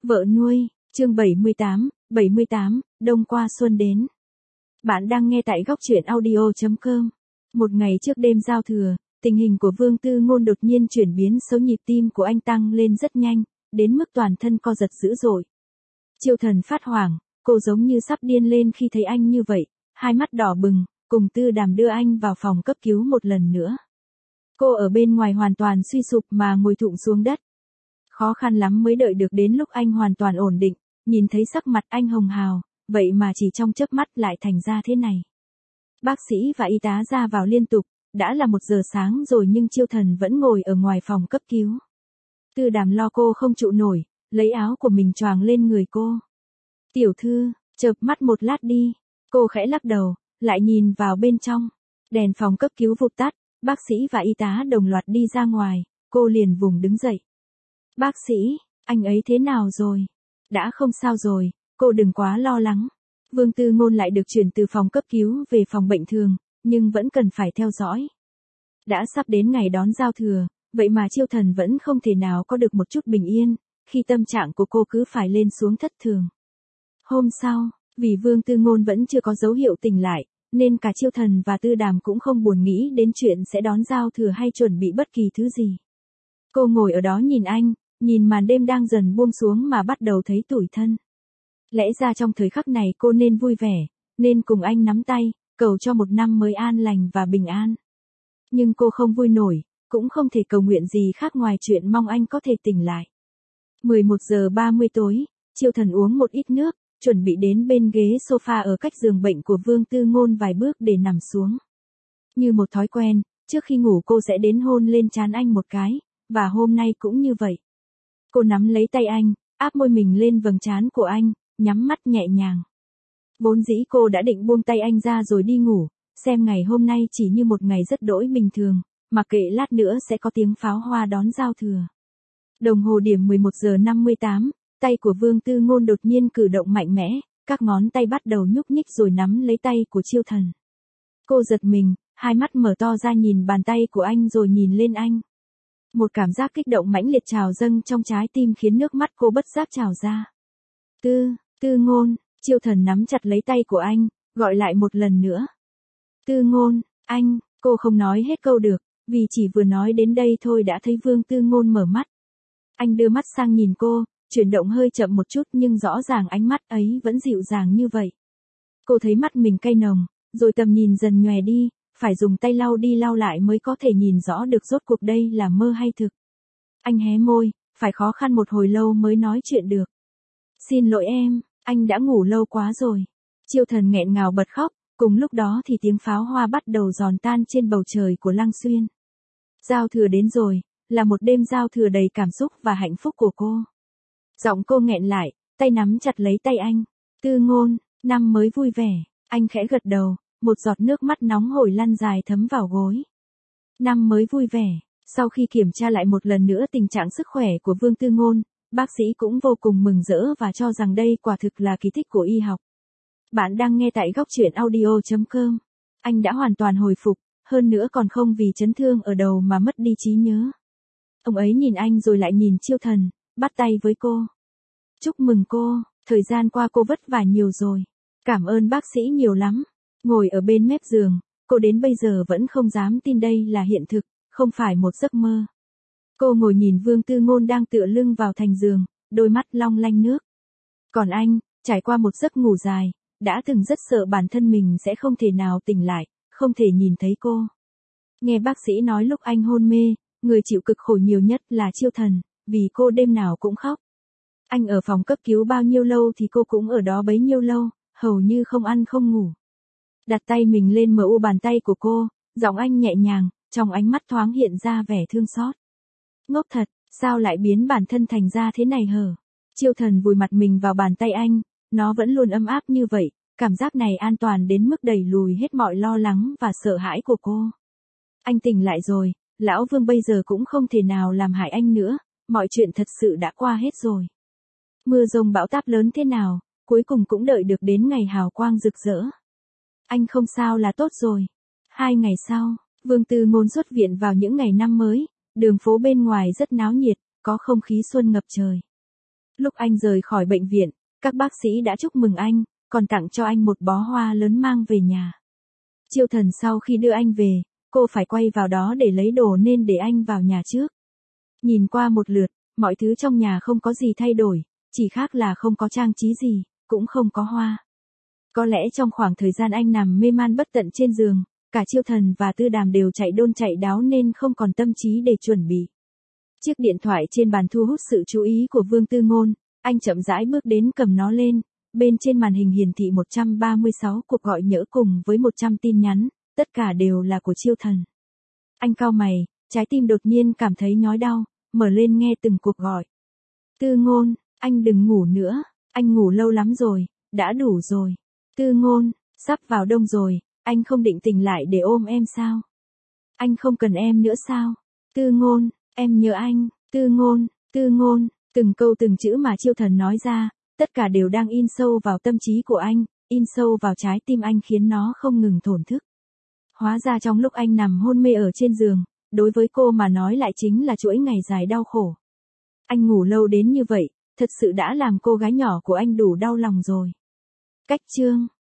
Vợ nuôi, chương 78, đông qua xuân đến. Bạn đang nghe tại góc truyện audio.com. Một ngày trước đêm giao thừa, tình hình của Vương Tư Ngôn đột nhiên chuyển biến xấu, nhịp tim của anh tăng lên rất nhanh, đến mức toàn thân co giật dữ dội. Chiêu Thần phát hoảng, cô giống như sắp điên lên khi thấy anh như vậy, hai mắt đỏ bừng, cùng Tư Đàm đưa anh vào phòng cấp cứu một lần nữa. Cô ở bên ngoài hoàn toàn suy sụp mà ngồi thụp xuống đất. Khó khăn lắm mới đợi được đến lúc anh hoàn toàn ổn định, nhìn thấy sắc mặt anh hồng hào, vậy mà chỉ trong chớp mắt lại thành ra thế này. Bác sĩ và y tá ra vào liên tục, đã là 1 giờ sáng rồi nhưng Chiêu Thần vẫn ngồi ở ngoài phòng cấp cứu. Tư Đàm lo cô không trụ nổi, lấy áo của mình choàng lên người cô. Tiểu thư, chợp mắt một lát đi, cô khẽ lắc đầu, lại nhìn vào bên trong. Đèn phòng cấp cứu vụt tắt, bác sĩ và y tá đồng loạt đi ra ngoài, cô liền vùng đứng dậy. Bác sĩ, anh ấy thế nào rồi? Đã không sao rồi, cô đừng quá lo lắng. Vương Tư Ngôn lại được chuyển từ phòng cấp cứu về phòng bệnh thường, nhưng vẫn cần phải theo dõi. Đã sắp đến ngày đón giao thừa, vậy mà Chiêu Thần vẫn không thể nào có được một chút bình yên, khi tâm trạng của cô cứ phải lên xuống thất thường. Hôm sau, vì Vương Tư Ngôn vẫn chưa có dấu hiệu tỉnh lại, nên cả Chiêu Thần và Tư Đàm cũng không buồn nghĩ đến chuyện sẽ đón giao thừa hay chuẩn bị bất kỳ thứ gì. Cô ngồi ở đó nhìn anh, nhìn màn đêm đang dần buông xuống mà bắt đầu thấy tủi thân. Lẽ ra trong thời khắc này cô nên vui vẻ, nên cùng anh nắm tay, cầu cho một năm mới an lành và bình an. Nhưng cô không vui nổi, cũng không thể cầu nguyện gì khác ngoài chuyện mong anh có thể tỉnh lại. 11 giờ 30 tối, Chiêu Thần uống một ít nước, chuẩn bị đến bên ghế sofa ở cách giường bệnh của Vương Tư Ngôn vài bước để nằm xuống. Như một thói quen, trước khi ngủ cô sẽ đến hôn lên trán anh một cái, và hôm nay cũng như vậy. Cô nắm lấy tay anh, áp môi mình lên vầng trán của anh, nhắm mắt nhẹ nhàng. Vốn dĩ cô đã định buông tay anh ra rồi đi ngủ, xem ngày hôm nay chỉ như một ngày rất đỗi bình thường, mặc kệ lát nữa sẽ có tiếng pháo hoa đón giao thừa. Đồng hồ điểm 11 giờ 58, tay của Vương Tư Ngôn đột nhiên cử động mạnh mẽ, các ngón tay bắt đầu nhúc nhích rồi nắm lấy tay của Chiêu Thần. Cô giật mình, hai mắt mở to ra nhìn bàn tay của anh rồi nhìn lên anh. Một cảm giác kích động mãnh liệt trào dâng trong trái tim khiến nước mắt cô bất giác trào ra. Tư Ngôn, Chiêu Thần nắm chặt lấy tay của anh, gọi lại một lần nữa. Tư Ngôn, anh, cô không nói hết câu được, vì chỉ vừa nói đến đây thôi đã thấy Vương Tư Ngôn mở mắt. Anh đưa mắt sang nhìn cô, chuyển động hơi chậm một chút nhưng rõ ràng ánh mắt ấy vẫn dịu dàng như vậy. Cô thấy mắt mình cay nồng, rồi tầm nhìn dần nhòe đi, phải dùng tay lau đi lau lại mới có thể nhìn rõ được rốt cuộc đây là mơ hay thực. Anh hé môi, phải khó khăn một hồi lâu mới nói chuyện được. Xin lỗi em, anh đã ngủ lâu quá rồi. Chiêu Thần nghẹn ngào bật khóc, cùng lúc đó thì tiếng pháo hoa bắt đầu giòn tan trên bầu trời của Lăng Xuyên. Giao thừa đến rồi, là một đêm giao thừa đầy cảm xúc và hạnh phúc của cô. Giọng cô nghẹn lại, tay nắm chặt lấy tay anh. Tư Ngôn, năm mới vui vẻ, anh khẽ gật đầu, một giọt nước mắt nóng hổi lăn dài thấm vào gối. Năm mới vui vẻ, sau khi kiểm tra lại một lần nữa tình trạng sức khỏe của Vương Tư Ngôn, bác sĩ cũng vô cùng mừng rỡ và cho rằng đây quả thực là kỳ tích của y học. Bạn đang nghe tại góc truyện audio.com. Anh đã hoàn toàn hồi phục, hơn nữa còn không vì chấn thương ở đầu mà mất đi trí nhớ. Ông ấy nhìn anh rồi lại nhìn Chiêu Thần, bắt tay với cô. Chúc mừng cô, thời gian qua cô vất vả nhiều rồi. Cảm ơn bác sĩ nhiều lắm. Ngồi ở bên mép giường, cô đến bây giờ vẫn không dám tin đây là hiện thực, không phải một giấc mơ. Cô ngồi nhìn Vương Tư Ngôn đang tựa lưng vào thành giường, đôi mắt long lanh nước. Còn anh, trải qua một giấc ngủ dài, đã từng rất sợ bản thân mình sẽ không thể nào tỉnh lại, không thể nhìn thấy cô. Nghe bác sĩ nói lúc anh hôn mê, người chịu cực khổ nhiều nhất là Chiêu Thần, vì cô đêm nào cũng khóc. Anh ở phòng cấp cứu bao nhiêu lâu thì cô cũng ở đó bấy nhiêu lâu, hầu như không ăn không ngủ. Đặt tay mình lên mu bàn tay của cô, giọng anh nhẹ nhàng, trong ánh mắt thoáng hiện ra vẻ thương xót. Ngốc thật, sao lại biến bản thân thành ra thế này hở? Chiêu Thần vùi mặt mình vào bàn tay anh, nó vẫn luôn ấm áp như vậy, cảm giác này an toàn đến mức đẩy lùi hết mọi lo lắng và sợ hãi của cô. Anh tỉnh lại rồi, lão Vương bây giờ cũng không thể nào làm hại anh nữa, mọi chuyện thật sự đã qua hết rồi. Mưa rông bão táp lớn thế nào, cuối cùng cũng đợi được đến ngày hào quang rực rỡ. Anh không sao là tốt rồi. 2 ngày sau, Vương Tư Ngôn xuất viện vào những ngày năm mới, đường phố bên ngoài rất náo nhiệt, có không khí xuân ngập trời. Lúc anh rời khỏi bệnh viện, các bác sĩ đã chúc mừng anh, còn tặng cho anh một bó hoa lớn mang về nhà. Chiêu Thần sau khi đưa anh về, cô phải quay vào đó để lấy đồ nên để anh vào nhà trước. Nhìn qua một lượt, mọi thứ trong nhà không có gì thay đổi, chỉ khác là không có trang trí gì, cũng không có hoa. Có lẽ trong khoảng thời gian anh nằm mê man bất tận trên giường, cả Chiêu Thần và Tư Đàm đều chạy đôn chạy đáo nên không còn tâm trí để chuẩn bị. Chiếc điện thoại trên bàn thu hút sự chú ý của Vương Tư Ngôn, anh chậm rãi bước đến cầm nó lên, bên trên màn hình hiển thị 136 cuộc gọi nhỡ cùng với 100 tin nhắn, tất cả đều là của Chiêu Thần. Anh cau mày, trái tim đột nhiên cảm thấy nhói đau, mở lên nghe từng cuộc gọi. Tư Ngôn, anh đừng ngủ nữa, anh ngủ lâu lắm rồi, đã đủ rồi. Tư Ngôn, sắp vào đông rồi, anh không định tỉnh lại để ôm em sao? Anh không cần em nữa sao? Tư Ngôn, em nhớ anh. Tư Ngôn, từng câu từng chữ mà Chiêu Thần nói ra, tất cả đều đang in sâu vào tâm trí của anh, in sâu vào trái tim anh khiến nó không ngừng thổn thức. Hóa ra trong lúc anh nằm hôn mê ở trên giường, đối với cô mà nói lại chính là chuỗi ngày dài đau khổ. Anh ngủ lâu đến như vậy, thật sự đã làm cô gái nhỏ của anh đủ đau lòng rồi. Cách chương